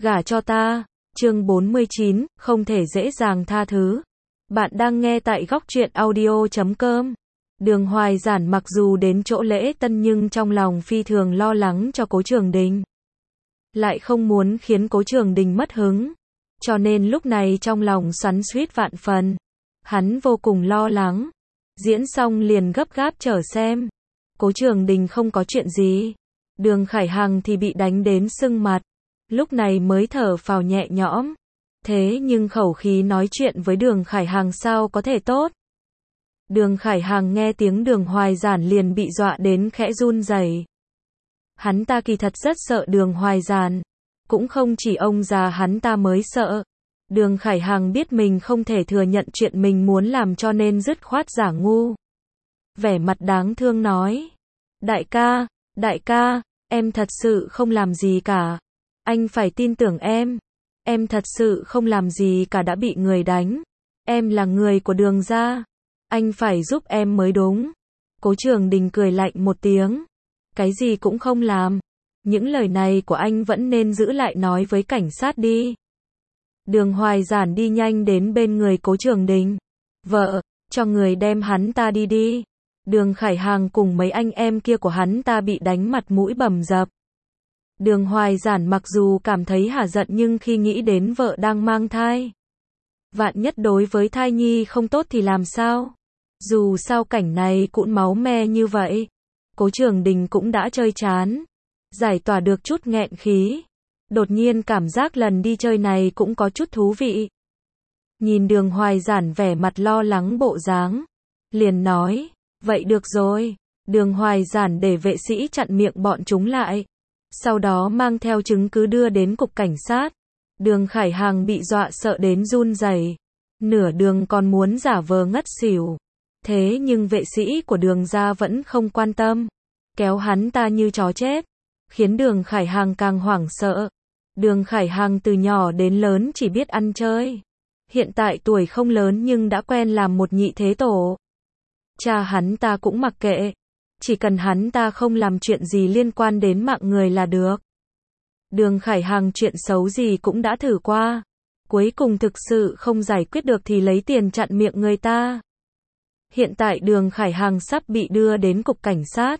Gả cho ta. Chương 49, không thể dễ dàng tha thứ. Bạn đang nghe tại góc truyện audio.com. Đường Hoài Giản mặc dù đến chỗ lễ tân nhưng trong lòng phi thường lo lắng cho Cố Trường Đình. Lại không muốn khiến Cố Trường Đình mất hứng. Cho nên lúc này trong lòng xoắn xuýt vạn phần. Hắn vô cùng lo lắng. Diễn xong liền gấp gáp chờ xem. Cố Trường Đình không có chuyện gì. Đường Khải Hằng thì bị đánh đến sưng mặt. Lúc này mới thở phào nhẹ nhõm. Thế nhưng khẩu khí nói chuyện với Đường Khải Hằng sao có thể tốt. Đường Khải Hằng nghe tiếng Đường Hoài Giản liền bị dọa đến khẽ run rẩy. Hắn ta kỳ thật rất sợ Đường Hoài Giản. Cũng không chỉ ông già hắn ta mới sợ. Đường Khải Hằng biết mình không thể thừa nhận chuyện mình muốn làm cho nên dứt khoát giả ngu. Vẻ mặt đáng thương nói. Đại ca, em thật sự không làm gì cả. Anh phải tin tưởng em. Em thật sự không làm gì cả đã bị người đánh. Em là người của Đường gia. Anh phải giúp em mới đúng. Cố Trường Đình cười lạnh một tiếng. Cái gì cũng không làm. Những lời này của anh vẫn nên giữ lại nói với cảnh sát đi. Đường Hoài Giản đi nhanh đến bên người Cố Trường Đình. Vợ, cho người đem hắn ta đi. Đường Khải Hằng cùng mấy anh em kia của hắn ta bị đánh mặt mũi bầm dập. Đường Hoài Giản mặc dù cảm thấy hả giận nhưng khi nghĩ đến vợ đang mang thai. Vạn nhất đối với thai nhi không tốt thì làm sao? Dù sao cảnh này cũng máu me như vậy. Cố Trường Đình cũng đã chơi chán. Giải tỏa được chút nghẹn khí. Đột nhiên cảm giác lần đi chơi này cũng có chút thú vị. Nhìn Đường Hoài Giản vẻ mặt lo lắng bộ dáng. Liền nói, vậy được rồi. Đường Hoài Giản để vệ sĩ chặn miệng bọn chúng lại. Sau đó mang theo chứng cứ đưa đến cục cảnh sát. Đường Khải Hằng bị dọa sợ đến run rẩy. Nửa đường còn muốn giả vờ ngất xỉu. Thế nhưng vệ sĩ của Đường gia vẫn không quan tâm. Kéo hắn ta như chó chết. Khiến Đường Khải Hằng càng hoảng sợ. Đường Khải Hằng từ nhỏ đến lớn chỉ biết ăn chơi. Hiện tại tuổi không lớn nhưng đã quen làm một nhị thế tổ. Cha hắn ta cũng mặc kệ. Chỉ cần hắn ta không làm chuyện gì liên quan đến mạng người là được. Đường Khải Hằng chuyện xấu gì cũng đã thử qua. Cuối cùng thực sự không giải quyết được thì lấy tiền chặn miệng người ta. Hiện tại Đường Khải Hằng sắp bị đưa đến cục cảnh sát.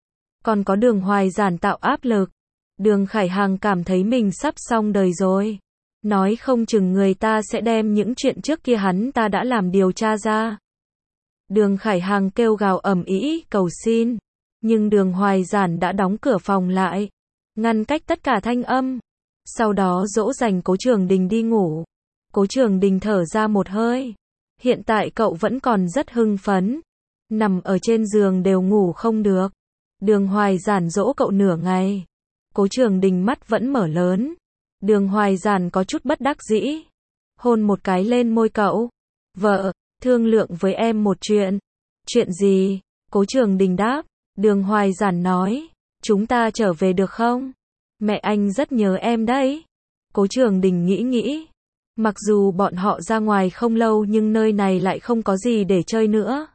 Còn có Đường Hoài Giản tạo áp lực. Đường Khải Hằng cảm thấy mình sắp xong đời rồi. Nói không chừng người ta sẽ đem những chuyện trước kia hắn ta đã làm điều tra ra. Đường Khải Hằng kêu gào ầm ĩ cầu xin. Nhưng Đường Hoài Giản đã đóng cửa phòng lại. Ngăn cách tất cả thanh âm. Sau đó dỗ dành Cố Trường Đình đi ngủ. Cố Trường Đình thở ra một hơi. Hiện tại cậu vẫn còn rất hưng phấn. Nằm ở trên giường đều ngủ không được. Đường Hoài Giản dỗ cậu nửa ngày. Cố Trường Đình mắt vẫn mở lớn. Đường Hoài Giản có chút bất đắc dĩ. Hôn một cái lên môi cậu. Vợ, thương lượng với em một chuyện. Chuyện gì? Cố Trường Đình đáp. Đường Hoài Giản nói. Chúng ta trở về được không? Mẹ anh rất nhớ em đấy. Cố Trường Đình nghĩ. Mặc dù bọn họ ra ngoài không lâu nhưng nơi này lại không có gì để chơi nữa.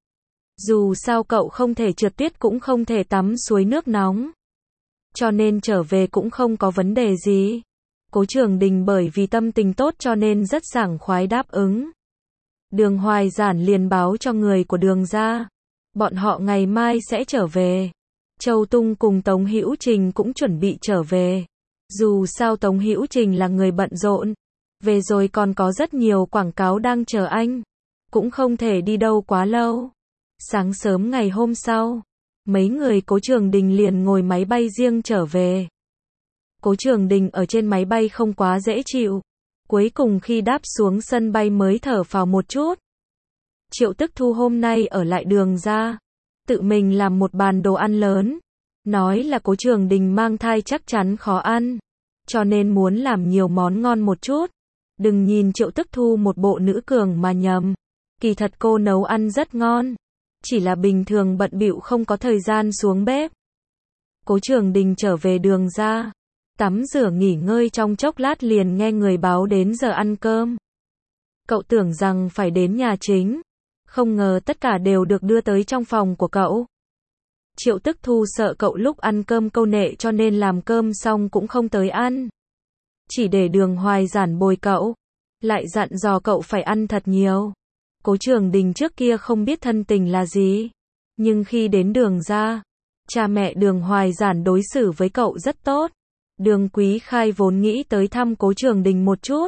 Dù sao cậu không thể trượt tuyết cũng không thể tắm suối nước nóng. Cho nên trở về cũng không có vấn đề gì. Cố Trường Đình bởi vì tâm tình tốt cho nên rất sảng khoái đáp ứng. Đường Hoài Giản liền báo cho người của Đường gia. Bọn họ ngày mai sẽ trở về. Châu Tung cùng Tống Hữu Trình cũng chuẩn bị trở về. Dù sao Tống Hữu Trình là người bận rộn. Về rồi còn có rất nhiều quảng cáo đang chờ anh. Cũng không thể đi đâu quá lâu. Sáng sớm ngày hôm sau, mấy người Cố Trường Đình liền ngồi máy bay riêng trở về. Cố Trường Đình ở trên máy bay không quá dễ chịu. Cuối cùng khi đáp xuống sân bay mới thở phào một chút. Triệu Tức Thu hôm nay ở lại Đường gia. Tự mình làm một bàn đồ ăn lớn. Nói là Cố Trường Đình mang thai chắc chắn khó ăn. Cho nên muốn làm nhiều món ngon một chút. Đừng nhìn Triệu Tức Thu một bộ nữ cường mà nhầm. Kỳ thật cô nấu ăn rất ngon. Chỉ là bình thường bận bịu không có thời gian xuống bếp. Cố Trường Đình trở về Đường gia. Tắm rửa nghỉ ngơi trong chốc lát liền nghe người báo đến giờ ăn cơm. Cậu tưởng rằng phải đến nhà chính. Không ngờ tất cả đều được đưa tới trong phòng của cậu. Triệu Tức Thu sợ cậu lúc ăn cơm câu nệ cho nên làm cơm xong cũng không tới ăn. chỉ để Đường Hoài Giản bồi cậu, lại dặn dò cậu phải ăn thật nhiều. Cố Trường Đình trước kia không biết thân tình là gì, nhưng khi đến Đường gia, cha mẹ Đường Hoài Giản đối xử với cậu rất tốt. Đường Quý Khai vốn nghĩ tới thăm Cố Trường Đình một chút.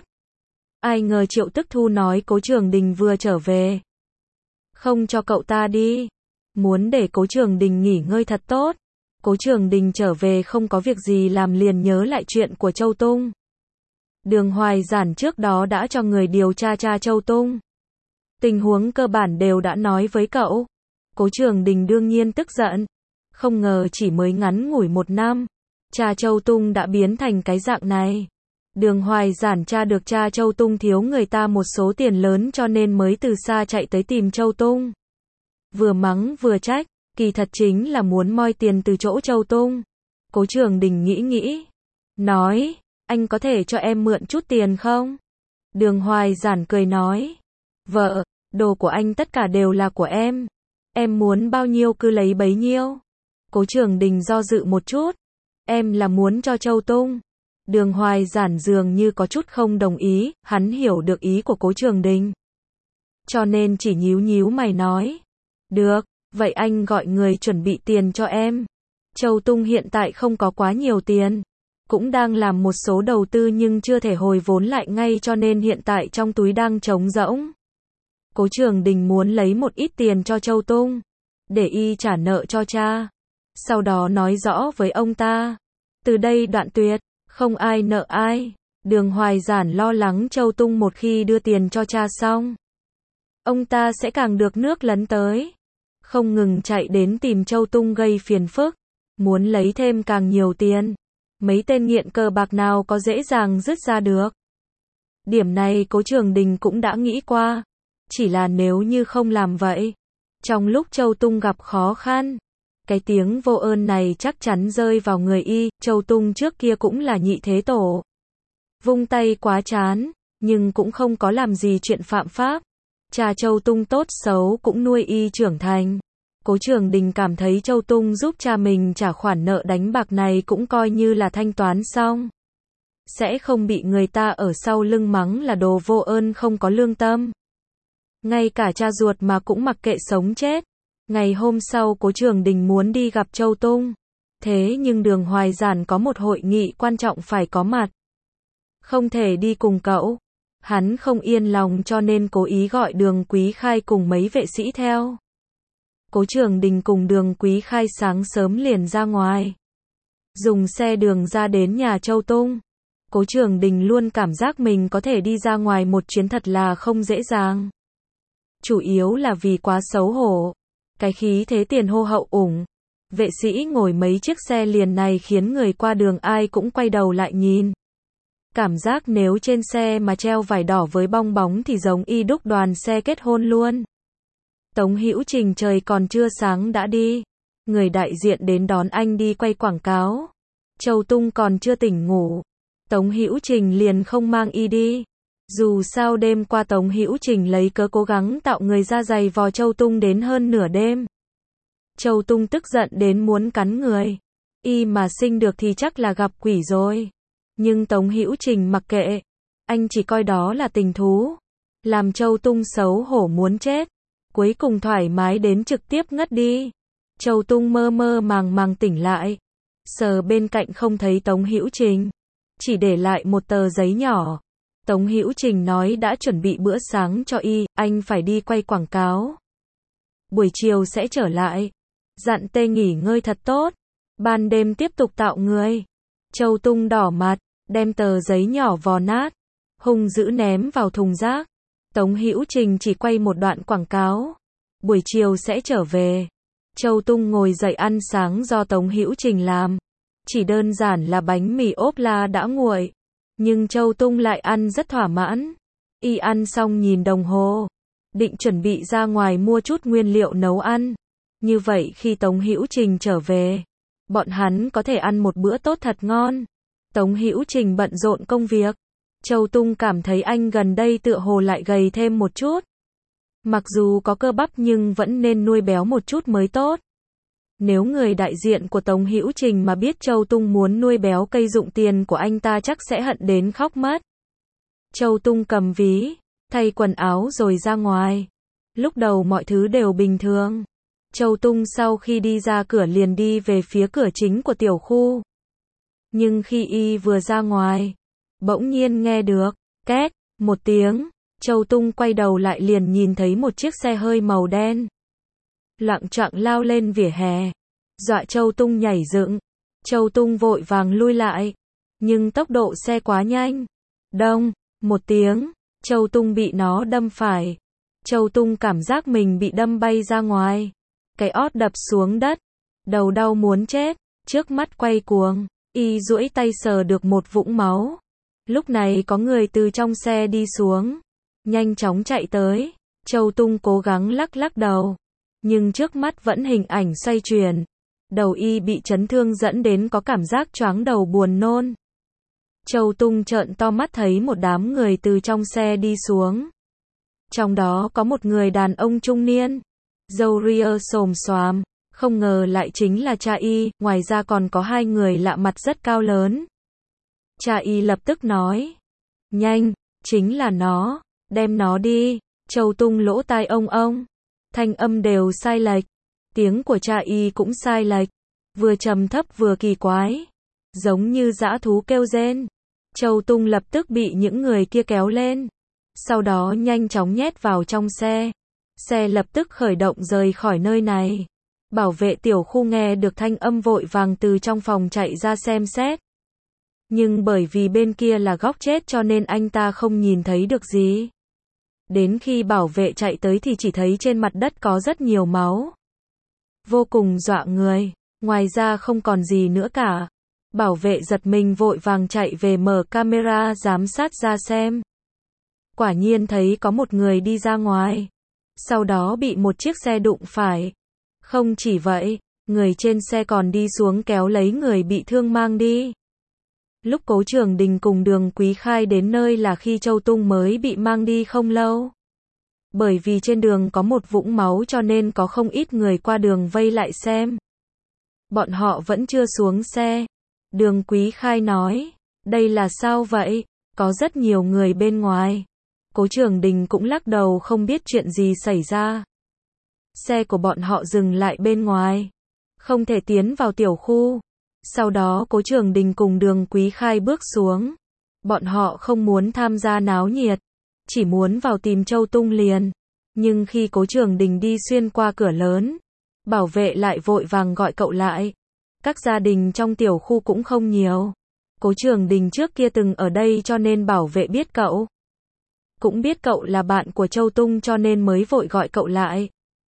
Ai ngờ Triệu Tức Thu nói Cố Trường Đình vừa trở về, không cho cậu ta đi, muốn để Cố Trường Đình nghỉ ngơi thật tốt. Cố Trường Đình trở về không có việc gì làm liền nhớ lại chuyện của Châu Tung. Đường Hoài Giản trước đó đã cho người điều tra Châu Tung. Tình huống cơ bản đều đã nói với cậu. Cố Trường Đình đương nhiên tức giận. Không ngờ chỉ mới ngắn ngủi 1 năm, Châu Tung đã biến thành cái dạng này. Đường Hoài Giản tra được Châu Tung thiếu người ta một số tiền lớn cho nên mới từ xa chạy tới tìm Châu Tung. Vừa mắng vừa trách, kỳ thật chính là muốn moi tiền từ chỗ Châu Tung. Cố Trường Đình nghĩ, nói, anh có thể cho em mượn chút tiền không? Đường Hoài Giản cười nói, vợ, đồ của anh tất cả đều là của em muốn bao nhiêu cứ lấy bấy nhiêu. Cố Trường Đình do dự một chút, em là muốn cho Châu Tung. Đường Hoài Giản dường như có chút không đồng ý, hắn hiểu được ý của Cố Trường Đình. Cho nên chỉ nhíu mày nói, được, vậy anh gọi người chuẩn bị tiền cho em. Châu Tung hiện tại không có quá nhiều tiền, cũng đang làm một số đầu tư nhưng chưa thể hồi vốn lại ngay cho nên hiện tại trong túi đang trống rỗng. Cố Trường Đình muốn lấy một ít tiền cho Châu Tung, để y trả nợ cho cha. Sau đó nói rõ với ông ta, từ đây đoạn tuyệt, không ai nợ ai. Đường Hoài Giản lo lắng Châu Tung một khi đưa tiền cho cha xong, ông ta sẽ càng được nước lấn tới. Không ngừng chạy đến tìm Châu Tung gây phiền phức, muốn lấy thêm càng nhiều tiền. Mấy tên nghiện cờ bạc nào có dễ dàng dứt ra được. Điểm này Cố Trường Đình cũng đã nghĩ qua. Chỉ là nếu như không làm vậy, trong lúc Châu Tung gặp khó khăn, cái tiếng vô ơn này chắc chắn rơi vào người y. Châu Tung trước kia cũng là nhị thế tổ, vung tay quá chán, nhưng cũng không có làm gì chuyện phạm pháp. Cha Châu Tung tốt xấu cũng nuôi y trưởng thành. Cố Trường Đình cảm thấy Châu Tung giúp cha mình trả khoản nợ đánh bạc này cũng coi như là thanh toán xong. Sẽ không bị người ta ở sau lưng mắng là đồ vô ơn không có lương tâm. Ngay cả cha ruột mà cũng mặc kệ sống chết. Ngày hôm sau Cố Trường Đình muốn đi gặp Châu Tung. Thế nhưng Đường Hoài Giản có một hội nghị quan trọng phải có mặt, không thể đi cùng cậu. Hắn không yên lòng cho nên cố ý gọi Đường Quý Khai cùng mấy vệ sĩ theo. Cố Trường Đình cùng Đường Quý Khai sáng sớm liền ra ngoài, dùng xe đường ra đến nhà Châu Tung. Cố Trường Đình luôn cảm giác mình có thể đi ra ngoài một chuyến thật là không dễ dàng. Chủ yếu là vì quá xấu hổ. Cái khí thế tiền hô hậu ủng. Vệ sĩ ngồi mấy chiếc xe liền này khiến người qua đường ai cũng quay đầu lại nhìn. Cảm giác nếu trên xe mà treo vải đỏ với bong bóng thì giống y đúc đoàn xe kết hôn luôn. Tống Hữu Trình trời còn chưa sáng đã đi. Người đại diện đến đón anh đi quay quảng cáo. Châu Tung còn chưa tỉnh ngủ, Tống Hữu Trình liền không mang y đi. Dù sao đêm qua Tống Hữu Trình lấy cớ cố gắng tạo người ra giày vò Châu Tung đến hơn nửa đêm. Châu Tung tức giận đến muốn cắn người. Y mà sinh được thì chắc là gặp quỷ rồi. Nhưng Tống Hữu Trình mặc kệ. Anh chỉ coi đó là tình thú. Làm Châu Tung xấu hổ muốn chết. Cuối cùng thoải mái đến trực tiếp ngất đi. Châu Tung mơ mơ màng tỉnh lại. Sờ bên cạnh không thấy Tống Hữu Trình, chỉ để lại một tờ giấy nhỏ. Tống Hữu Trình nói đã chuẩn bị bữa sáng cho y, anh phải đi quay quảng cáo. Buổi chiều sẽ trở lại. Dặn tê nghỉ ngơi thật tốt. Ban đêm tiếp tục tạo người. Châu Tung đỏ mặt, đem tờ giấy nhỏ vò nát, hung dữ ném vào thùng rác. Tống Hữu Trình chỉ quay một đoạn quảng cáo. Buổi chiều sẽ trở về. Châu Tung ngồi dậy ăn sáng do Tống Hữu Trình làm. Chỉ đơn giản là bánh mì ốp la đã nguội. Nhưng Châu Tung lại ăn rất thỏa mãn. Y ăn xong nhìn đồng hồ, định chuẩn bị ra ngoài mua chút nguyên liệu nấu ăn. Như vậy khi Tống Hữu Trình trở về, bọn hắn có thể ăn một bữa tốt thật ngon. Tống Hữu Trình bận rộn công việc. Châu Tung cảm thấy anh gần đây tựa hồ lại gầy thêm một chút. Mặc dù có cơ bắp nhưng vẫn nên nuôi béo một chút mới tốt. Nếu người đại diện của Tống Hữu Trình mà biết Châu Tung muốn nuôi béo cây dụng tiền của anh ta chắc sẽ hận đến khóc mất. Châu Tung cầm ví, thay quần áo rồi ra ngoài. Lúc đầu mọi thứ đều bình thường. Châu Tung sau khi đi ra cửa liền đi về phía cửa chính của tiểu khu. Nhưng khi y vừa ra ngoài, bỗng nhiên nghe được, két, một tiếng. Châu Tung quay đầu lại liền nhìn thấy một chiếc xe hơi màu đen. Loạng choạng lao lên vỉa hè. Dọa Châu Tung nhảy dựng. Châu Tung vội vàng lui lại. Nhưng tốc độ xe quá nhanh. Đông, một tiếng. Châu Tung bị nó đâm phải. Châu Tung cảm giác mình bị đâm bay ra ngoài. Cái ót đập xuống đất. Đầu đau muốn chết. Trước mắt quay cuồng. Y duỗi tay sờ được một vũng máu. Lúc này có người từ trong xe đi xuống. Nhanh chóng chạy tới. Châu Tung cố gắng lắc lắc đầu. Nhưng trước mắt vẫn hình ảnh xoay chuyển. Đầu y bị chấn thương dẫn đến có cảm giác choáng đầu buồn nôn. Châu Tung trợn to mắt thấy một đám người từ trong xe đi xuống. Trong đó có một người đàn ông trung niên. Râu ria xồm xoàm. Không ngờ lại chính là cha y. Ngoài ra còn có hai người lạ mặt rất cao lớn. Cha y lập tức nói. Nhanh, chính là nó. Đem nó đi. Châu Tung lỗ tai ông. Thanh âm đều sai lệch. Tiếng của cha y cũng sai lệch. Vừa trầm thấp vừa kỳ quái. Giống như dã thú kêu rên. Châu Tung lập tức bị những người kia kéo lên. Sau đó nhanh chóng nhét vào trong xe. Xe lập tức khởi động rời khỏi nơi này. Bảo vệ tiểu khu nghe được thanh âm vội vàng từ trong phòng chạy ra xem xét. Nhưng bởi vì bên kia là góc chết cho nên anh ta không nhìn thấy được gì. Đến khi bảo vệ chạy tới thì chỉ thấy trên mặt đất có rất nhiều máu. Vô cùng dọa người. Ngoài ra không còn gì nữa cả. Bảo vệ giật mình vội vàng chạy về mở camera giám sát ra xem. Quả nhiên thấy có một người đi ra ngoài. Sau đó bị một chiếc xe đụng phải. Không chỉ vậy, người trên xe còn đi xuống kéo lấy người bị thương mang đi. Lúc Cố Trường Đình cùng Đường Quý Khai đến nơi là khi Châu Tung mới bị mang đi không lâu. Bởi vì trên đường có một vũng máu cho nên có không ít người qua đường vây lại xem. Bọn họ vẫn chưa xuống xe. Đường Quý Khai nói, đây là sao vậy? Có rất nhiều người bên ngoài. Cố Trường Đình cũng lắc đầu không biết chuyện gì xảy ra. Xe của bọn họ dừng lại bên ngoài. Không thể tiến vào tiểu khu. Sau đó Cố Trường Đình cùng Đường Quý Khai bước xuống. Bọn họ không muốn tham gia náo nhiệt. Chỉ muốn vào tìm Châu Tung liền. Nhưng khi Cố Trường Đình đi xuyên qua cửa lớn, bảo vệ lại vội vàng gọi cậu lại. Các gia đình trong tiểu khu cũng không nhiều. Cố Trường Đình trước kia từng ở đây cho nên bảo vệ biết cậu. Cũng biết cậu là bạn của Châu Tung cho nên mới vội gọi cậu lại.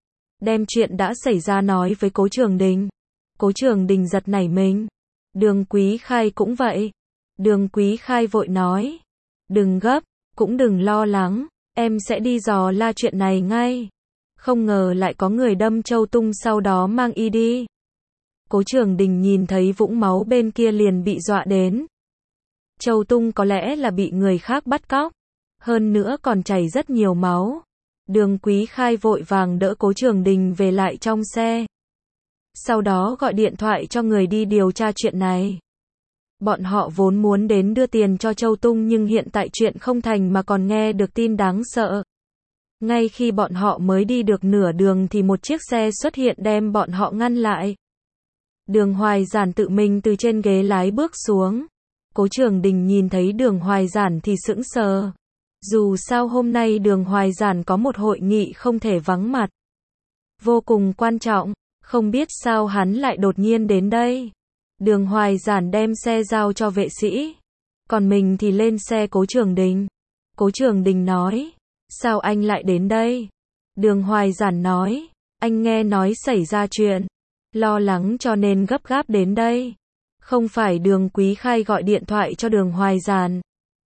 Đem chuyện đã xảy ra nói với Cố Trường Đình. Cố Trường Đình giật nảy mình. Đường Quý Khai cũng vậy. Đường Quý Khai vội nói. Đừng gấp, cũng đừng lo lắng. Em sẽ đi dò la chuyện này ngay. Không ngờ lại có người đâm Châu Tung sau đó mang y đi. Cố Trường Đình nhìn thấy vũng máu bên kia liền bị dọa đến. Châu Tung có lẽ là bị người khác bắt cóc. Hơn nữa còn chảy rất nhiều máu. Đường Quý Khai vội vàng đỡ Cố Trường Đình về lại trong xe. Sau đó gọi điện thoại cho người đi điều tra chuyện này. Bọn họ vốn muốn đến đưa tiền cho Châu Tung nhưng hiện tại chuyện không thành mà còn nghe được tin đáng sợ. Ngay khi bọn họ mới đi được nửa đường thì một chiếc xe xuất hiện đem bọn họ ngăn lại. Đường Hoài Giản tự mình từ trên ghế lái bước xuống. Cố Trường Đình nhìn thấy Đường Hoài Giản thì sững sờ. Dù sao hôm nay Đường Hoài Giản có một hội nghị không thể vắng mặt. Vô cùng quan trọng, không biết sao hắn lại đột nhiên đến đây. Đường Hoài Giản đem xe giao cho vệ sĩ. Còn mình thì lên xe Cố Trường Đình. Cố Trường Đình nói, sao anh lại đến đây? Đường Hoài Giản nói, anh nghe nói xảy ra chuyện. Lo lắng cho nên gấp gáp đến đây. Không phải Đường Quý Khai gọi điện thoại cho Đường Hoài Giản.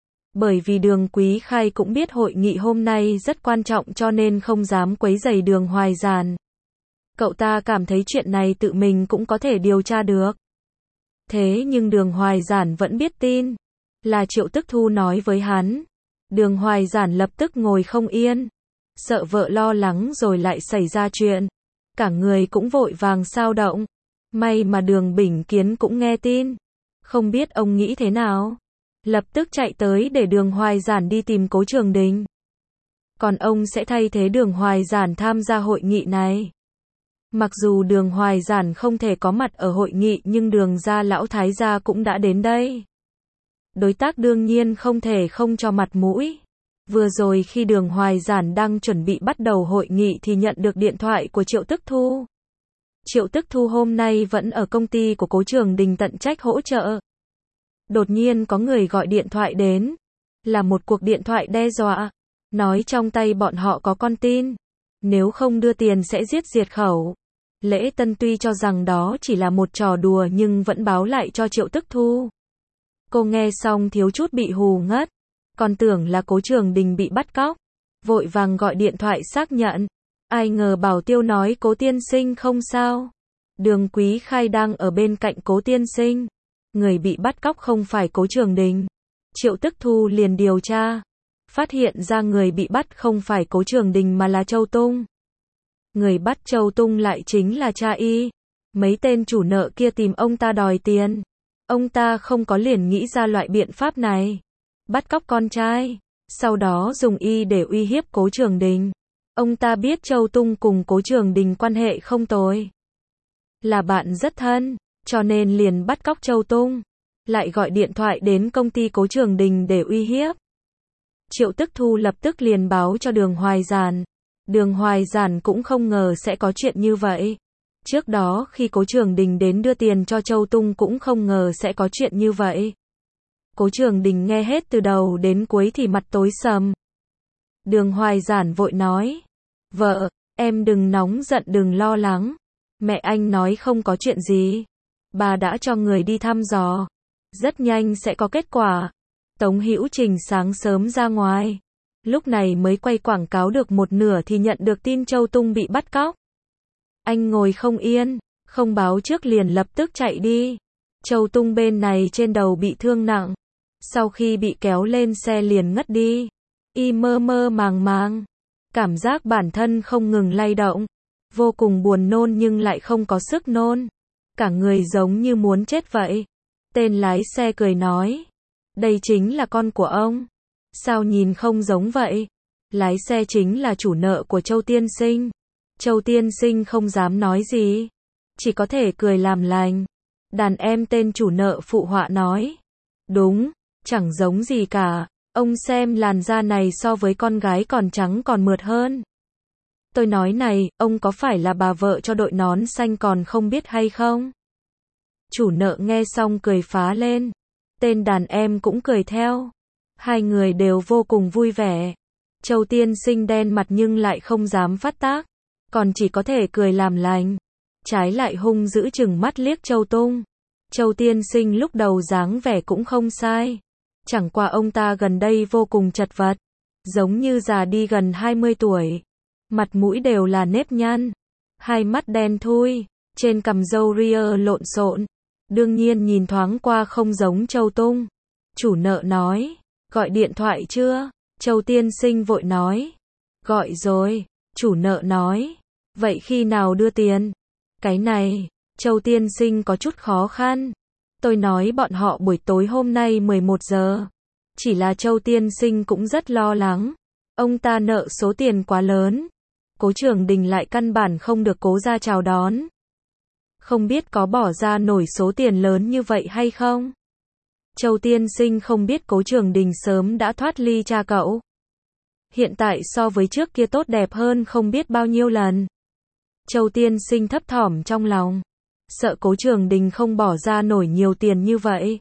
Bởi vì Đường Quý Khai cũng biết hội nghị hôm nay rất quan trọng cho nên không dám quấy rầy Đường Hoài Giản. Cậu ta cảm thấy chuyện này tự mình cũng có thể điều tra được. Thế nhưng Đường Hoài Giản vẫn biết tin. Là Triệu Tức Thu nói với hắn. Đường Hoài Giản lập tức ngồi không yên. Sợ vợ lo lắng rồi lại xảy ra chuyện. cả người cũng vội vàng xao động. May mà Đường Bỉnh Kiến cũng nghe tin. Không biết ông nghĩ thế nào? Lập tức chạy tới để Đường Hoài Giản đi tìm Cố Trường Đình. Còn ông sẽ thay thế Đường Hoài Giản tham gia hội nghị này. Mặc dù Đường Hoài Giản không thể có mặt ở hội nghị nhưng Đường gia lão thái gia cũng đã đến đây. Đối tác đương nhiên không thể không cho mặt mũi. Vừa rồi khi Đường Hoài Giản đang chuẩn bị bắt đầu hội nghị thì nhận được điện thoại của Triệu Tức Thu. Triệu Tức Thu hôm nay vẫn ở công ty của Cố Trường Đình tận trách hỗ trợ. Đột nhiên có người gọi điện thoại đến. Là một cuộc điện thoại đe dọa. Nói trong tay bọn họ có con tin. Nếu không đưa tiền sẽ giết diệt khẩu. Lễ Tân tuy cho rằng đó chỉ là một trò đùa nhưng vẫn báo lại cho Triệu Tức Thu. Cô nghe xong thiếu chút bị hù ngất. Còn tưởng là Cố Trường Đình bị bắt cóc. Vội vàng gọi điện thoại xác nhận. Ai ngờ Bảo Tiêu nói Cố tiên sinh không sao. Đường Quý Khai đang ở bên cạnh Cố tiên sinh. Người bị bắt cóc không phải Cố Trường Đình. Triệu Tức Thu liền điều tra. Phát hiện ra người bị bắt không phải Cố Trường Đình mà là Châu Tung. Người bắt Châu Tung lại chính là cha y. Mấy tên chủ nợ kia tìm ông ta đòi tiền. Ông ta không có liền nghĩ ra loại biện pháp này. Bắt cóc con trai. Sau đó dùng y để uy hiếp Cố Trường Đình. Ông ta biết Châu Tung cùng Cố Trường Đình quan hệ không tồi. Là bạn rất thân. Cho nên liền bắt cóc Châu Tung. Lại gọi điện thoại đến công ty Cố Trường Đình để uy hiếp. Triệu Tức Thu lập tức liền báo cho Đường Hoài Giản. Đường Hoài Giản cũng không ngờ sẽ có chuyện như vậy. Trước đó khi Cố Trường Đình đến đưa tiền cho Châu Tung cũng không ngờ sẽ có chuyện như vậy. Cố Trường Đình nghe hết từ đầu đến cuối thì mặt tối sầm. Đường Hoài Giản vội nói. Vợ, em đừng nóng giận đừng lo lắng. Mẹ anh nói không có chuyện gì. Bà đã cho người đi thăm dò. Rất nhanh sẽ có kết quả. Tống Hữu Trình sáng sớm ra ngoài. Lúc này mới quay quảng cáo được một nửa thì nhận được tin Châu Tung bị bắt cóc. Anh ngồi không yên, không báo trước liền lập tức chạy đi. Châu Tung bên này trên đầu bị thương nặng. Sau khi bị kéo lên xe liền ngất đi. Y mơ mơ màng màng. Cảm giác bản thân không ngừng lay động. Vô cùng buồn nôn nhưng lại không có sức nôn. Cả người giống như muốn chết vậy. Tên lái xe cười nói. Đây chính là con của ông. Sao nhìn không giống vậy? Lái xe chính là chủ nợ của Châu tiên sinh. Châu tiên sinh không dám nói gì. Chỉ có thể cười làm lành. Đàn em tên chủ nợ phụ họa nói. Đúng, chẳng giống gì cả. Ông xem làn da này so với con gái còn trắng còn mượt hơn. Tôi nói này, ông có phải là bà vợ cho đội nón xanh còn không biết hay không? Chủ nợ nghe xong cười phá lên. Tên đàn em cũng cười theo. Hai người đều vô cùng vui vẻ. Châu tiên sinh đen mặt nhưng lại không dám phát tác. Còn chỉ có thể cười làm lành. Trái lại hung dữ chừng mắt liếc Châu Tung. Châu tiên sinh lúc đầu dáng vẻ cũng không sai. Chẳng qua ông ta gần đây vô cùng chật vật. Giống như già đi gần 20 tuổi. Mặt mũi đều là nếp nhăn. Hai mắt đen thui. Trên cằm râu ria lộn xộn. Đương nhiên nhìn thoáng qua không giống Châu Tung. Chủ nợ nói. Gọi điện thoại chưa? Châu tiên sinh vội nói. Gọi rồi. Chủ nợ nói. Vậy khi nào đưa tiền? Cái này, Châu tiên sinh có chút khó khăn. Tôi nói bọn họ buổi tối hôm nay 11 giờ. Chỉ là Châu tiên sinh cũng rất lo lắng. Ông ta nợ số tiền quá lớn. Cố Trường Đình lại căn bản không được Cố gia chào đón. Không biết có bỏ ra nổi số tiền lớn như vậy hay không? Châu tiên sinh không biết Cố Trường Đình sớm đã thoát ly cha cậu. Hiện tại so với trước kia tốt đẹp hơn không biết bao nhiêu lần. Châu tiên sinh thấp thỏm trong lòng. Sợ Cố Trường Đình không bỏ ra nổi nhiều tiền như vậy.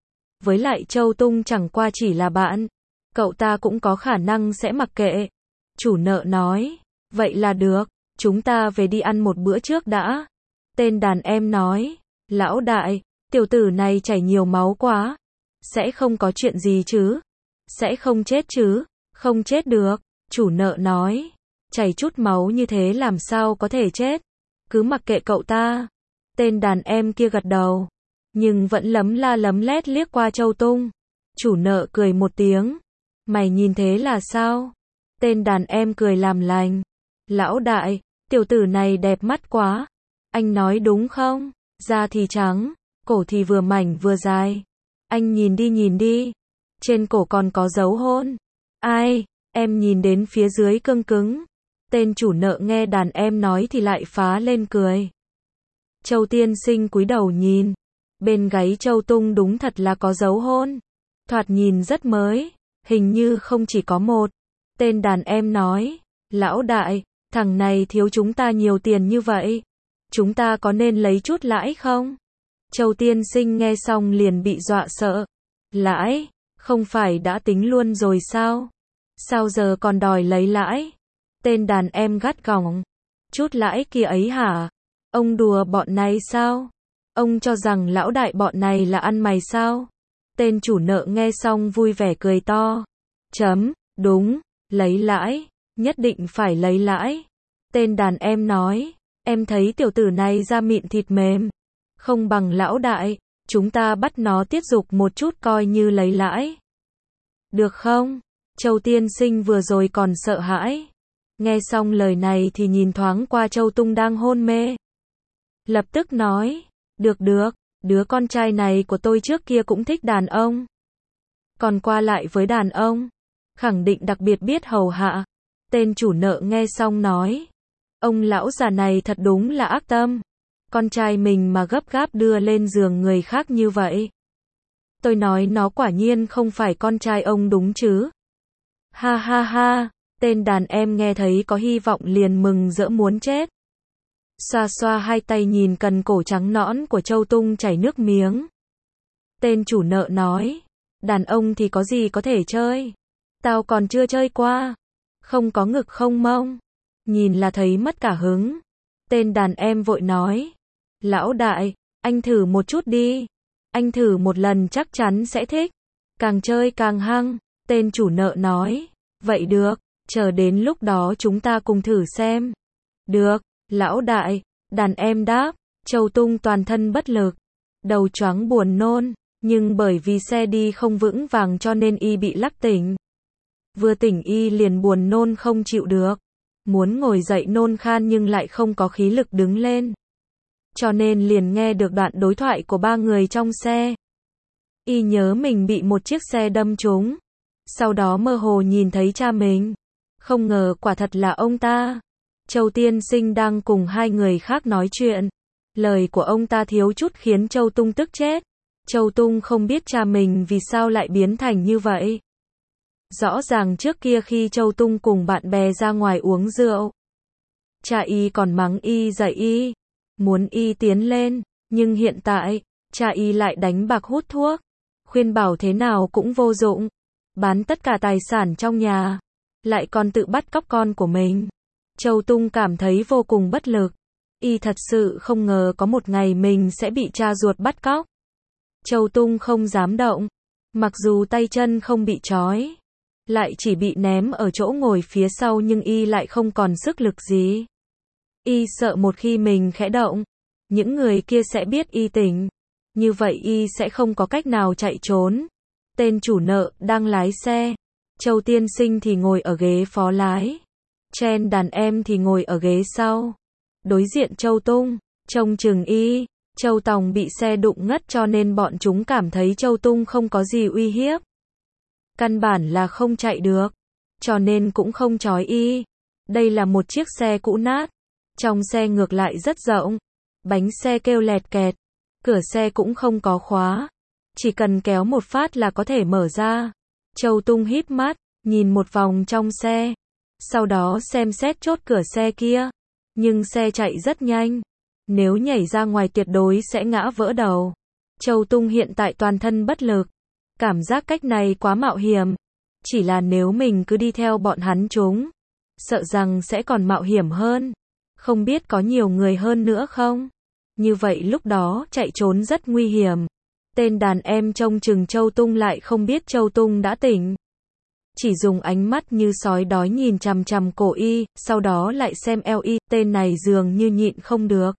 Với lại Châu Tung chẳng qua chỉ là bạn. Cậu ta cũng có khả năng sẽ mặc kệ. Chủ nợ nói. Vậy là được. Chúng ta về đi ăn một bữa trước đã. Tên đàn em nói. Lão đại, tiểu tử này chảy nhiều máu quá. Sẽ không có chuyện gì chứ? Sẽ không chết chứ? Không chết được. Chủ nợ nói. Chảy chút máu như thế làm sao có thể chết? Cứ mặc kệ cậu ta. Tên đàn em kia gật đầu. Nhưng vẫn lấm la lấm lét liếc qua Châu Tung. Chủ nợ cười một tiếng. Mày nhìn thế là sao? Tên đàn em cười làm lành. Lão đại, Tiểu tử này đẹp mắt quá. Anh nói đúng không? Da thì trắng, cổ thì vừa mảnh vừa dài. Anh nhìn đi. Trên cổ còn có dấu hôn. Ai? Em nhìn đến phía dưới cương cứng. Tên chủ nợ nghe đàn em nói thì lại phá lên cười. Châu tiên sinh cúi đầu nhìn. Bên gáy Châu Tung đúng thật là có dấu hôn. Thoạt nhìn rất mới. Hình như không chỉ có một. Tên đàn em nói. Lão đại, thằng này thiếu chúng ta nhiều tiền như vậy. Chúng ta có nên lấy chút lãi không? Châu tiên sinh nghe xong liền bị dọa sợ. Lãi? Không phải đã tính luôn rồi sao? Sao giờ còn đòi lấy lãi? Tên đàn em gắt gỏng. Chút lãi kia ấy hả? Ông đùa bọn này sao? Ông cho rằng lão đại bọn này là ăn mày sao? Tên chủ nợ nghe xong vui vẻ cười to. Đúng, lấy lãi, nhất định phải lấy lãi. Tên đàn em nói, em thấy tiểu tử này da mịn thịt mềm, không bằng lão đại, chúng ta bắt nó tiết dục một chút coi như lấy lãi. Được không? Châu tiên sinh vừa rồi còn sợ hãi. Nghe xong lời này thì nhìn thoáng qua Châu Tung đang hôn mê. Lập tức nói, được, đứa con trai này của tôi trước kia cũng thích đàn ông. Còn qua lại với đàn ông, khẳng định đặc biệt biết hầu hạ. Tên chủ nợ nghe xong nói, ông lão già này thật đúng là ác tâm. Con trai mình mà gấp gáp đưa lên giường người khác như vậy. Tôi nói nó quả nhiên không phải con trai ông đúng chứ. Ha ha ha, tên đàn em nghe thấy có hy vọng liền mừng rỡ muốn chết. Xoa xoa hai tay nhìn cần cổ trắng nõn của Châu Tung chảy nước miếng. Tên chủ nợ nói, đàn ông thì có gì có thể chơi. Tao còn chưa chơi qua. Không có ngực không mông. Nhìn là thấy mất cả hứng. Tên đàn em vội nói, lão đại, anh thử một chút đi. Anh thử một lần chắc chắn sẽ thích. Càng chơi càng hăng. Tên chủ nợ nói, vậy được, chờ đến lúc đó chúng ta cùng thử xem. Được, lão đại, đàn em đáp. Châu Tung toàn thân bất lực, đầu choáng buồn nôn, nhưng bởi vì xe đi không vững vàng cho nên y bị lắc tỉnh. Vừa tỉnh y liền buồn nôn không chịu được, muốn ngồi dậy nôn khan nhưng lại không có khí lực đứng lên. Cho nên liền nghe được đoạn đối thoại của ba người trong xe. Y nhớ mình bị một chiếc xe đâm trúng. Sau đó mơ hồ nhìn thấy cha mình. Không ngờ quả thật là ông ta. Châu tiên sinh đang cùng hai người khác nói chuyện. Lời của ông ta thiếu chút khiến Châu Tung tức chết. Châu Tung không biết cha mình vì sao lại biến thành như vậy. Rõ ràng trước kia khi Châu Tung cùng bạn bè ra ngoài uống rượu, cha y còn mắng y dạy y, muốn y tiến lên, nhưng hiện tại, cha y lại đánh bạc hút thuốc, khuyên bảo thế nào cũng vô dụng, bán tất cả tài sản trong nhà, lại còn tự bắt cóc con của mình. Châu Tung cảm thấy vô cùng bất lực, y thật sự không ngờ có một ngày mình sẽ bị cha ruột bắt cóc. Châu Tung không dám động, mặc dù tay chân không bị trói, lại chỉ bị ném ở chỗ ngồi phía sau nhưng y lại không còn sức lực gì. Y sợ một khi mình khẽ động, những người kia sẽ biết y tỉnh. Như vậy y sẽ không có cách nào chạy trốn. Tên chủ nợ đang lái xe. Châu tiên sinh thì ngồi ở ghế phó lái. Chen đàn em thì ngồi ở ghế sau. Đối diện Châu Tung, trông chừng y. Châu Tòng bị xe đụng ngất cho nên bọn chúng cảm thấy Châu Tung không có gì uy hiếp. Căn bản là không chạy được. Cho nên cũng không trói y. Đây là một chiếc xe cũ nát. Trong xe ngược lại rất rộng. Bánh xe kêu lẹt kẹt. Cửa xe cũng không có khóa. Chỉ cần kéo một phát là có thể mở ra. Châu Tung híp mắt, nhìn một vòng trong xe. Sau đó xem xét chốt cửa xe kia. Nhưng xe chạy rất nhanh. Nếu nhảy ra ngoài tuyệt đối sẽ ngã vỡ đầu. Châu Tung hiện tại toàn thân bất lực. Cảm giác cách này quá mạo hiểm. Chỉ là nếu mình cứ đi theo bọn hắn chúng, sợ rằng sẽ còn mạo hiểm hơn. Không biết có nhiều người hơn nữa không? Như vậy lúc đó chạy trốn rất nguy hiểm. Tên đàn em trông chừng Châu Tung lại không biết Châu Tung đã tỉnh. Chỉ dùng ánh mắt như sói đói nhìn chằm chằm cổ y, sau đó lại xem eo y, tên này dường như nhịn không được.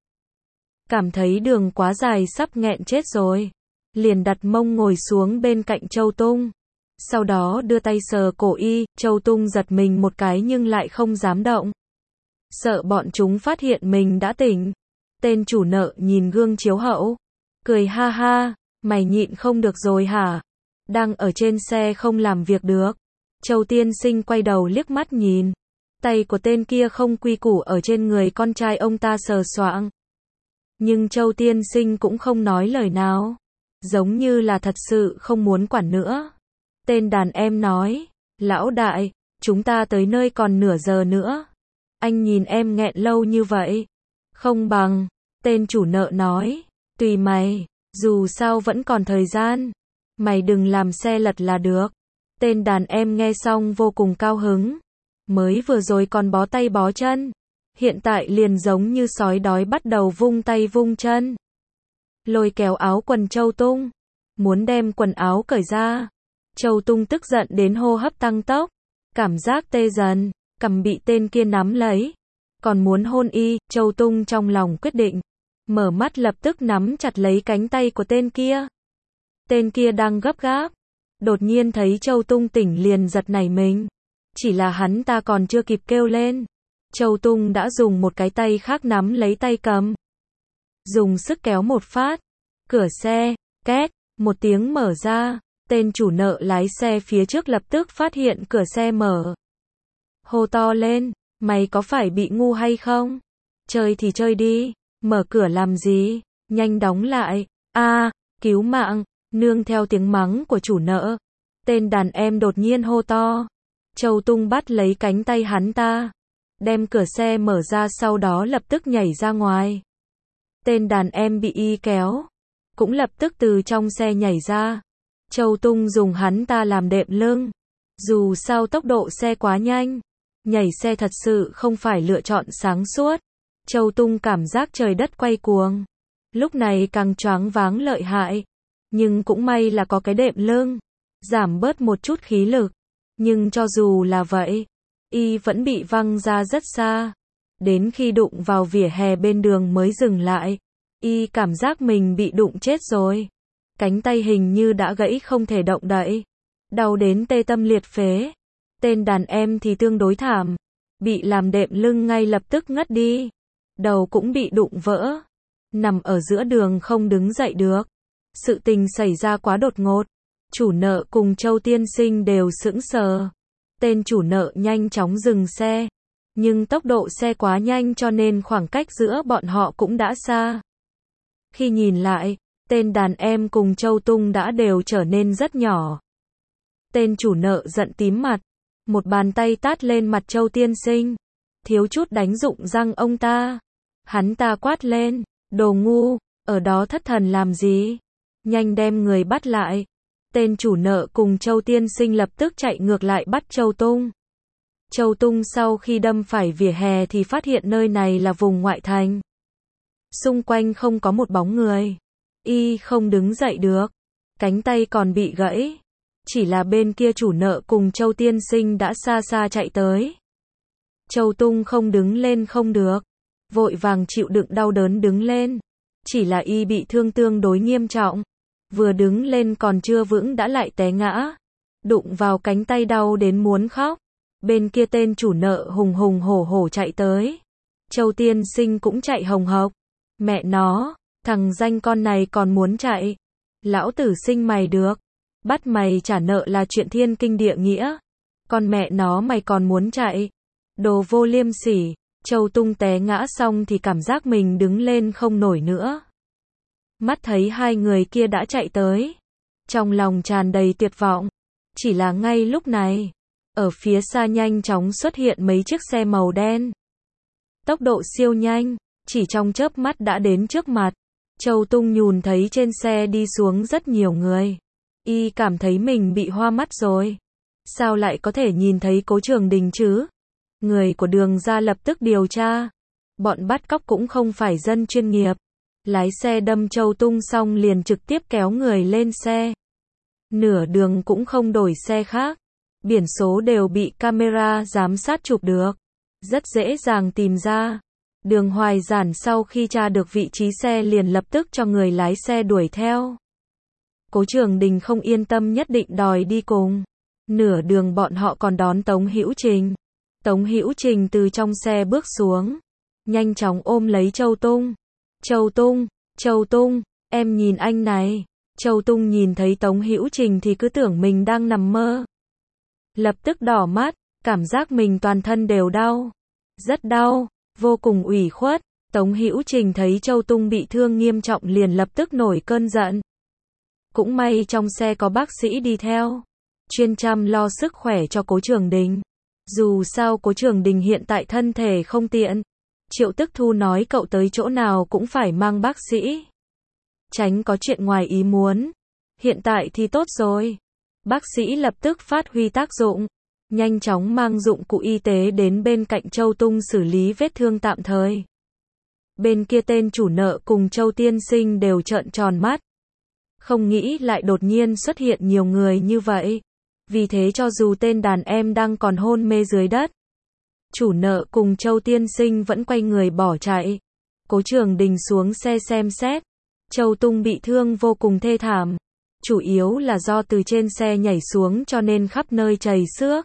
Cảm thấy đường quá dài sắp nghẹn chết rồi. Liền đặt mông ngồi xuống bên cạnh Châu Tung. Sau đó đưa tay sờ cổ y, Châu Tung giật mình một cái nhưng lại không dám động. sợ bọn chúng phát hiện mình đã tỉnh. Tên chủ nợ nhìn gương chiếu hậu, cười ha ha, mày nhịn không được rồi hả? Đang ở trên xe không làm việc được. Châu tiên sinh quay đầu liếc mắt nhìn. Tay của tên kia không quy củ ở trên người con trai ông ta sờ soạng. Nhưng Châu tiên sinh cũng không nói lời nào. Giống như là thật sự không muốn quản nữa. Tên đàn em nói, lão đại, chúng ta tới nơi còn nửa giờ nữa. Anh nhìn em nghẹn lâu như vậy. Không bằng, tên chủ nợ nói, tùy mày, dù sao vẫn còn thời gian. Mày đừng làm xe lật là được. Tên đàn em nghe xong vô cùng cao hứng. Mới vừa rồi còn bó tay bó chân. Hiện tại liền giống như sói đói bắt đầu vung tay vung chân. Lôi kéo áo quần Châu Tung. Muốn đem quần áo cởi ra. Châu Tung tức giận đến hô hấp tăng tốc. Cảm giác tê dần. Cằm bị tên kia nắm lấy. Còn muốn hôn y. Châu Tung trong lòng quyết định. Mở mắt lập tức nắm chặt lấy cánh tay của tên kia. Tên kia đang gấp gáp. Đột nhiên thấy Châu Tung tỉnh liền giật nảy mình. Chỉ là hắn ta còn chưa kịp kêu lên. Châu Tung đã dùng một cái tay khác nắm lấy tay cầm. Dùng sức kéo một phát. Cửa xe, két, một tiếng mở ra. Tên chủ nợ lái xe phía trước lập tức phát hiện cửa xe mở. Hô to lên, mày có phải bị ngu hay không? Chơi thì chơi đi, mở cửa làm gì? Nhanh đóng lại. Cứu mạng. Nương theo tiếng mắng của chủ nợ. Tên đàn em đột nhiên hô to. Châu Tung bắt lấy cánh tay hắn ta. Đem cửa xe mở ra sau đó lập tức nhảy ra ngoài. Tên đàn em bị y kéo. Cũng lập tức từ trong xe nhảy ra. Châu Tung dùng hắn ta làm đệm lưng. Dù sao tốc độ xe quá nhanh. Nhảy xe thật sự không phải lựa chọn sáng suốt. Châu Tung cảm giác trời đất quay cuồng. Lúc này càng choáng váng lợi hại. Nhưng cũng may là có cái đệm lưng. Giảm bớt một chút khí lực. Nhưng cho dù là vậy, y vẫn bị văng ra rất xa. Đến khi đụng vào vỉa hè bên đường mới dừng lại. Y cảm giác mình bị đụng chết rồi. Cánh tay hình như đã gãy không thể động đậy. Đau đến tê tâm liệt phế. Tên đàn em thì tương đối thảm. Bị làm đệm lưng ngay lập tức ngất đi. Đầu cũng bị đụng vỡ. Nằm ở giữa đường không đứng dậy được. Sự tình xảy ra quá đột ngột. Chủ nợ cùng Châu tiên sinh đều sững sờ. Tên chủ nợ nhanh chóng dừng xe. Nhưng tốc độ xe quá nhanh cho nên khoảng cách giữa bọn họ cũng đã xa. Khi nhìn lại, tên đàn em cùng Châu Tung đã đều trở nên rất nhỏ. Tên chủ nợ giận tím mặt. Một bàn tay tát lên mặt Châu tiên sinh. Thiếu chút đánh rụng răng ông ta. Hắn ta quát lên. Đồ ngu, ở đó thất thần làm gì? Nhanh đem người bắt lại. Tên chủ nợ cùng Châu tiên sinh lập tức chạy ngược lại bắt Châu Tung. Châu Tung sau khi đâm phải vỉa hè thì phát hiện nơi này là vùng ngoại thành. Xung quanh không có một bóng người. Y không đứng dậy được. Cánh tay còn bị gãy. Chỉ là bên kia chủ nợ cùng Châu tiên sinh đã xa xa chạy tới. Châu Tung không đứng lên không được. Vội vàng chịu đựng đau đớn đứng lên. Chỉ là y bị thương tương đối nghiêm trọng. Vừa đứng lên còn chưa vững đã lại té ngã. Đụng vào cánh tay đau đến muốn khóc. Bên kia tên chủ nợ hùng hùng hổ hổ chạy tới. Châu tiên sinh cũng chạy hồng hộc. Mẹ nó, thằng danh con này còn muốn chạy. Lão tử sinh mày được. Bắt mày trả nợ là chuyện thiên kinh địa nghĩa. Con mẹ nó mày còn muốn chạy. Đồ vô liêm sỉ. Châu Tung té ngã xong thì cảm giác mình đứng lên không nổi nữa. Mắt thấy hai người kia đã chạy tới. Trong lòng tràn đầy tuyệt vọng. Chỉ là ngay lúc này, ở phía xa nhanh chóng xuất hiện mấy chiếc xe màu đen. Tốc độ siêu nhanh, chỉ trong chớp mắt đã đến trước mặt. Châu Tung nhùn thấy trên xe đi xuống rất nhiều người. Y cảm thấy mình bị hoa mắt rồi. Sao lại có thể nhìn thấy Cố Trường Đình chứ? Người của Đường ra lập tức điều tra. Bọn bắt cóc cũng không phải dân chuyên nghiệp. Lái xe đâm Châu Tung xong liền trực tiếp kéo người lên xe. Nửa đường cũng không đổi xe khác. Biển số đều bị camera giám sát chụp được. Rất dễ dàng tìm ra. Đường Hoài Giản sau khi tra được vị trí xe liền lập tức cho người lái xe đuổi theo. Cố Trường Đình không yên tâm nhất định đòi đi cùng. Nửa đường bọn họ còn đón Tống Hữu Trình. Tống Hữu Trình từ trong xe bước xuống, nhanh chóng ôm lấy Châu Tung. Châu Tung, Châu Tung, em nhìn anh này. Châu Tung nhìn thấy Tống Hữu Trình thì cứ tưởng mình đang nằm mơ. Lập tức đỏ mắt, cảm giác mình toàn thân đều đau. Rất đau, vô cùng ủy khuất. Tống Hữu Trình thấy Châu Tung bị thương nghiêm trọng liền lập tức nổi cơn giận. Cũng may trong xe có bác sĩ đi theo, chuyên chăm lo sức khỏe cho Cố Trường Đình. Dù sao Cố Trường Đình hiện tại thân thể không tiện. Triệu Tức Thu nói cậu tới chỗ nào cũng phải mang bác sĩ, tránh có chuyện ngoài ý muốn. Hiện tại thì tốt rồi. Bác sĩ lập tức phát huy tác dụng, nhanh chóng mang dụng cụ y tế đến bên cạnh Châu Tung xử lý vết thương tạm thời. Bên kia tên chủ nợ cùng Châu tiên sinh đều trợn tròn mắt. Không nghĩ lại đột nhiên xuất hiện nhiều người như vậy. Vì thế cho dù tên đàn em đang còn hôn mê dưới đất, chủ nợ cùng Châu tiên sinh vẫn quay người bỏ chạy. Cố Trường Đình xuống xe xem xét. Châu Tung bị thương vô cùng thê thảm. Chủ yếu là do từ trên xe nhảy xuống cho nên khắp nơi chảy xước.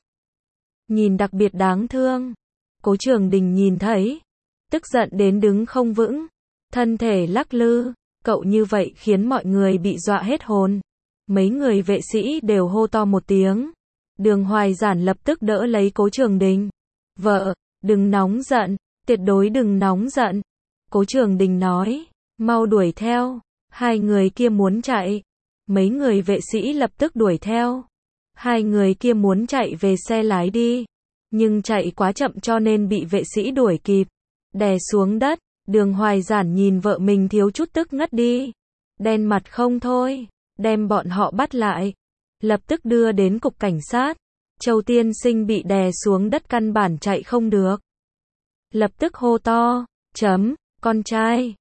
Nhìn đặc biệt đáng thương. Cố Trường Đình nhìn thấy, tức giận đến đứng không vững, thân thể lắc lư. Cậu như vậy khiến mọi người bị dọa hết hồn. Mấy người vệ sĩ đều hô to một tiếng. Đường Hoài Giản lập tức đỡ lấy Cố Trường Đình. Vợ, đừng nóng giận, tuyệt đối đừng nóng giận. Cố Trường Đình nói, mau đuổi theo. Hai người kia muốn chạy. Mấy người vệ sĩ lập tức đuổi theo. Hai người kia muốn chạy về xe lái đi, nhưng chạy quá chậm cho nên bị vệ sĩ đuổi kịp, đè xuống đất. Đường Hoài Giản nhìn vợ mình thiếu chút tức ngất đi. Đen mặt không thôi, đem bọn họ bắt lại. Lập tức đưa đến cục cảnh sát. Châu tiên sinh bị đè xuống đất căn bản chạy không được. Lập tức hô to, con trai,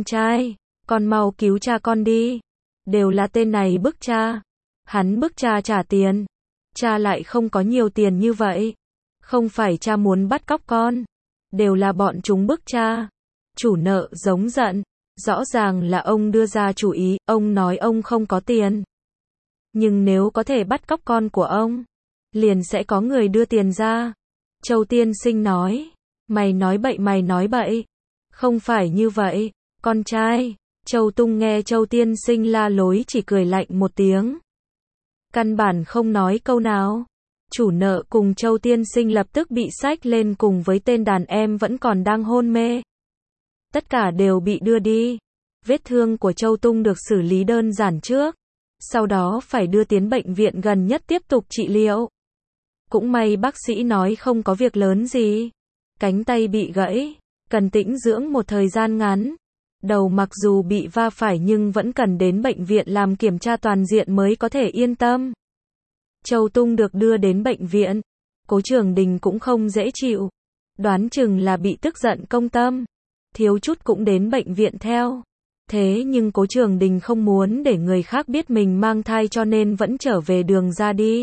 con mau cứu cha con đi. Đều là tên này bức cha. Hắn bức cha trả tiền. Cha lại không có nhiều tiền như vậy. Không phải cha muốn bắt cóc con. Đều là bọn chúng bức cha. Chủ nợ giống giận. Rõ ràng là ông đưa ra chủ ý. Ông nói ông không có tiền. Nhưng nếu có thể bắt cóc con của ông, liền sẽ có người đưa tiền ra. Châu tiên sinh nói, mày nói bậy. Không phải như vậy, con trai. Châu Tung nghe Châu tiên sinh la lối chỉ cười lạnh một tiếng. Căn bản không nói câu nào. Chủ nợ cùng Châu tiên sinh lập tức bị xách lên cùng với tên đàn em vẫn còn đang hôn mê. Tất cả đều bị đưa đi. Vết thương của Châu Tung được xử lý đơn giản trước. Sau đó phải đưa tiến bệnh viện gần nhất tiếp tục trị liệu. Cũng may bác sĩ nói không có việc lớn gì. Cánh tay bị gãy, cần tĩnh dưỡng một thời gian ngắn. Đầu mặc dù bị va phải nhưng vẫn cần đến bệnh viện làm kiểm tra toàn diện mới có thể yên tâm. Châu Tung được đưa đến bệnh viện. Cố Trường Đình cũng không dễ chịu. Đoán chừng là bị tức giận công tâm. Thiếu chút cũng đến bệnh viện theo. Thế nhưng Cố Trường Đình không muốn để người khác biết mình mang thai cho nên vẫn trở về Đường ra đi.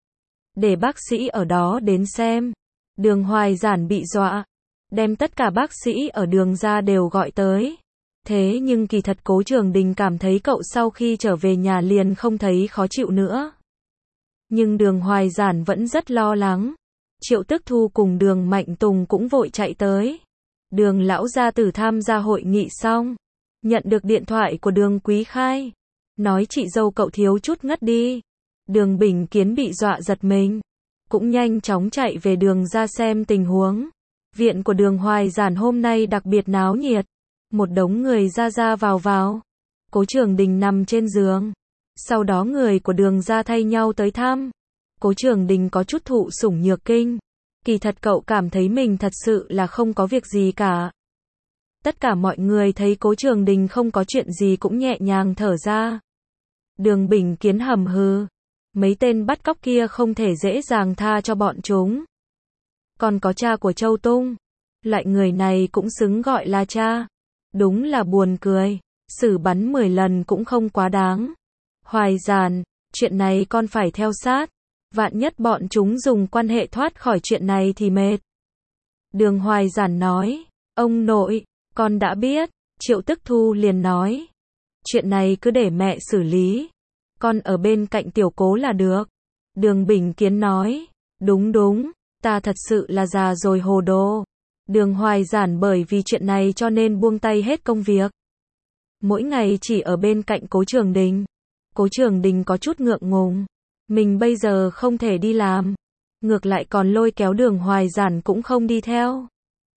Để bác sĩ ở đó đến xem. Đường Hoài Giản bị dọa. Đem tất cả bác sĩ ở Đường ra đều gọi tới. Thế nhưng kỳ thật Cố Trường Đình cảm thấy cậu sau khi trở về nhà liền không thấy khó chịu nữa. Nhưng Đường Hoài Giản vẫn rất lo lắng. Triệu Tức Thu cùng Đường Mạnh Tùng cũng vội chạy tới. Đường lão gia tử tham gia hội nghị xong, nhận được điện thoại của Đường Quý Khai. Nói chị dâu cậu thiếu chút ngất đi. Đường Bình Kiến bị dọa giật mình. Cũng nhanh chóng chạy về Đường ra xem tình huống. Viện của Đường Hoài Giản hôm nay đặc biệt náo nhiệt. Một đống người ra vào. Cố Trường Đình nằm trên giường. Sau đó người của Đường ra thay nhau tới thăm. Cố Trường Đình có chút thụ sủng nhược kinh. Kỳ thật cậu cảm thấy mình thật sự là không có việc gì cả. Tất cả mọi người thấy Cố Trường Đình không có chuyện gì cũng nhẹ nhàng thở ra. Đường Bình Kiến hầm hừ. Mấy tên bắt cóc kia không thể dễ dàng tha cho bọn chúng. Còn có cha của Châu Tung. Loại người này cũng xứng gọi là cha. Đúng là buồn cười. Xử bắn 10 lần cũng không quá đáng. Hoài Giản, chuyện này con phải theo sát. Vạn nhất bọn chúng dùng quan hệ thoát khỏi chuyện này thì mệt. Đường Hoài Giản nói, ông nội, con đã biết. Triệu Tức Thu liền nói, chuyện này cứ để mẹ xử lý. Con ở bên cạnh tiểu Cố là được. Đường Bình Kiến nói, đúng. Ta thật sự là già rồi hồ đồ. Đường Hoài Giản bởi vì chuyện này cho nên buông tay hết công việc. Mỗi ngày chỉ ở bên cạnh Cố Trường Đình. Cố Trường Đình có chút ngượng ngùng. Mình bây giờ không thể đi làm. Ngược lại còn lôi kéo Đường Hoài Giản cũng không đi theo.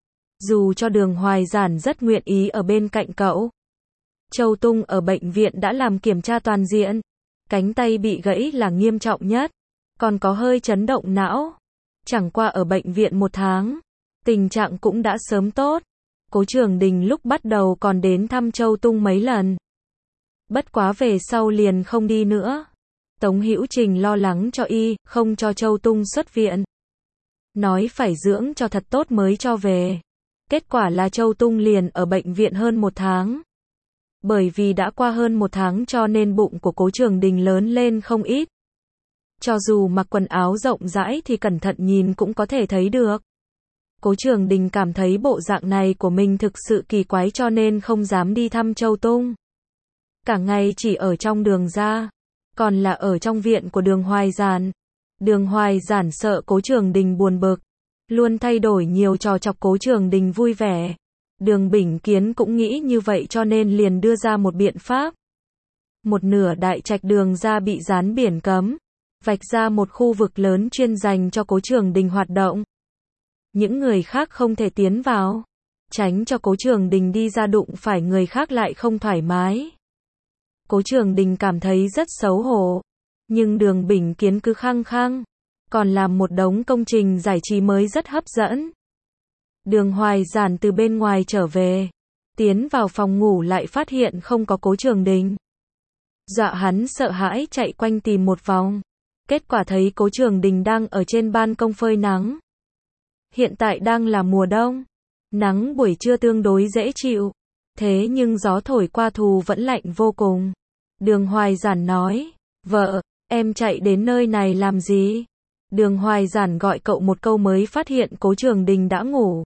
Dù cho Đường Hoài Giản rất nguyện ý ở bên cạnh cậu. Châu Tung ở bệnh viện đã làm kiểm tra toàn diện. Cánh tay bị gãy là nghiêm trọng nhất. Còn có hơi chấn động não. Chẳng qua ở bệnh viện 1 tháng. Tình trạng cũng đã sớm tốt. Cố Trường Đình lúc bắt đầu còn đến thăm Châu Tung mấy lần. Bất quá về sau liền không đi nữa. Tống Hữu Trình lo lắng cho y, không cho Châu Tung xuất viện. Nói phải dưỡng cho thật tốt mới cho về. Kết quả là Châu Tung liền ở bệnh viện hơn 1 tháng. Bởi vì đã qua hơn 1 tháng cho nên bụng của Cố Trường Đình lớn lên không ít. Cho dù mặc quần áo rộng rãi thì cẩn thận nhìn cũng có thể thấy được. Cố Trường Đình cảm thấy bộ dạng này của mình thực sự kỳ quái cho nên không dám đi thăm Châu Tung. Cả ngày chỉ ở trong đường ra, còn là ở trong viện của Đường Hoài Giản. Đường Hoài Giản sợ Cố Trường Đình buồn bực, luôn thay đổi nhiều trò chọc Cố Trường Đình vui vẻ. Đường Bỉnh Kiến cũng nghĩ như vậy cho nên liền đưa ra một biện pháp. Một nửa đại trạch đường ra bị dán biển cấm, vạch ra một khu vực lớn chuyên dành cho Cố Trường Đình hoạt động. Những người khác không thể tiến vào, tránh cho Cố Trường Đình đi ra đụng phải người khác lại không thoải mái. Cố Trường Đình cảm thấy rất xấu hổ, nhưng Đường Bỉnh Kiến cứ khăng khăng, còn làm một đống công trình giải trí mới rất hấp dẫn. Đường Hoài Giản từ bên ngoài trở về, tiến vào phòng ngủ lại phát hiện không có Cố Trường Đình. Dọa hắn sợ hãi chạy quanh tìm một vòng, kết quả thấy Cố Trường Đình đang ở trên ban công phơi nắng. Hiện tại đang là mùa đông, nắng buổi trưa tương đối dễ chịu, thế nhưng gió thổi qua thù vẫn lạnh vô cùng. Đường Hoài Giản nói, vợ, em chạy đến nơi này làm gì? Đường Hoài Giản gọi cậu một câu mới phát hiện Cố Trường Đình đã ngủ.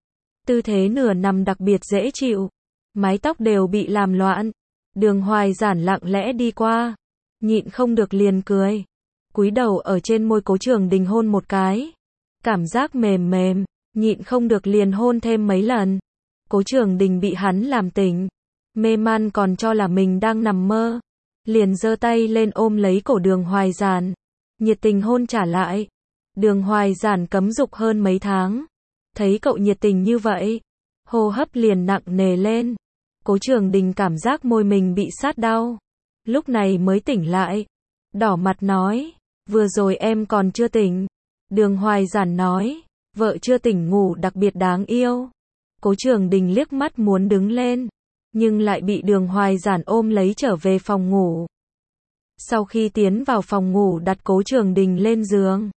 Tư thế nửa nằm đặc biệt dễ chịu, mái tóc đều bị làm loạn. Đường Hoài Giản lặng lẽ đi qua, nhịn không được liền cười, cúi đầu ở trên môi Cố Trường Đình hôn một cái. Cảm giác mềm mềm, nhịn không được liền hôn thêm mấy lần. Cố Trường Đình bị hắn làm tỉnh, mê man còn cho là mình đang nằm mơ, liền giơ tay lên ôm lấy cổ Đường Hoài Giản, nhiệt tình hôn trả lại. Đường Hoài Giản cấm dục hơn mấy tháng, thấy cậu nhiệt tình như vậy, hô hấp liền nặng nề lên. Cố Trường Đình cảm giác môi mình bị sát đau, lúc này mới tỉnh lại, đỏ mặt nói, vừa rồi em còn chưa tỉnh. Đường Hoài Giản nói, vợ chưa tỉnh ngủ đặc biệt đáng yêu. Cố Trường Đình liếc mắt muốn đứng lên, nhưng lại bị Đường Hoài Giản ôm lấy trở về phòng ngủ. Sau khi tiến vào phòng ngủ đặt Cố Trường Đình lên giường,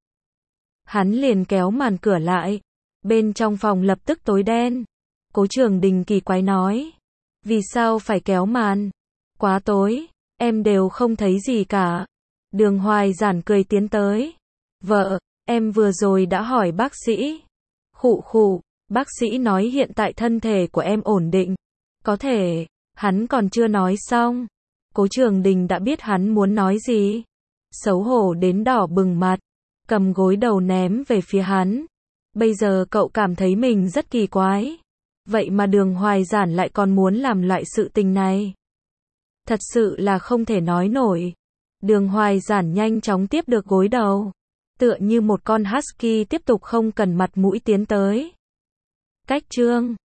hắn liền kéo màn cửa lại, bên trong phòng lập tức tối đen. Cố Trường Đình kỳ quái nói, vì sao phải kéo màn? Quá tối, em đều không thấy gì cả. Đường Hoài Giản cười tiến tới, vợ, em vừa rồi đã hỏi bác sĩ. Khụ khụ, bác sĩ nói hiện tại thân thể của em ổn định. Có thể, hắn còn chưa nói xong. Cố Trường Đình đã biết hắn muốn nói gì. Xấu hổ đến đỏ bừng mặt, cầm gối đầu ném về phía hắn. Bây giờ cậu cảm thấy mình rất kỳ quái. Vậy mà Đường Hoài Giản lại còn muốn làm loại sự tình này. Thật sự là không thể nói nổi. Đường Hoài Giản nhanh chóng tiếp được gối đầu, tựa như một con husky tiếp tục không cần mặt mũi tiến tới. Cách chương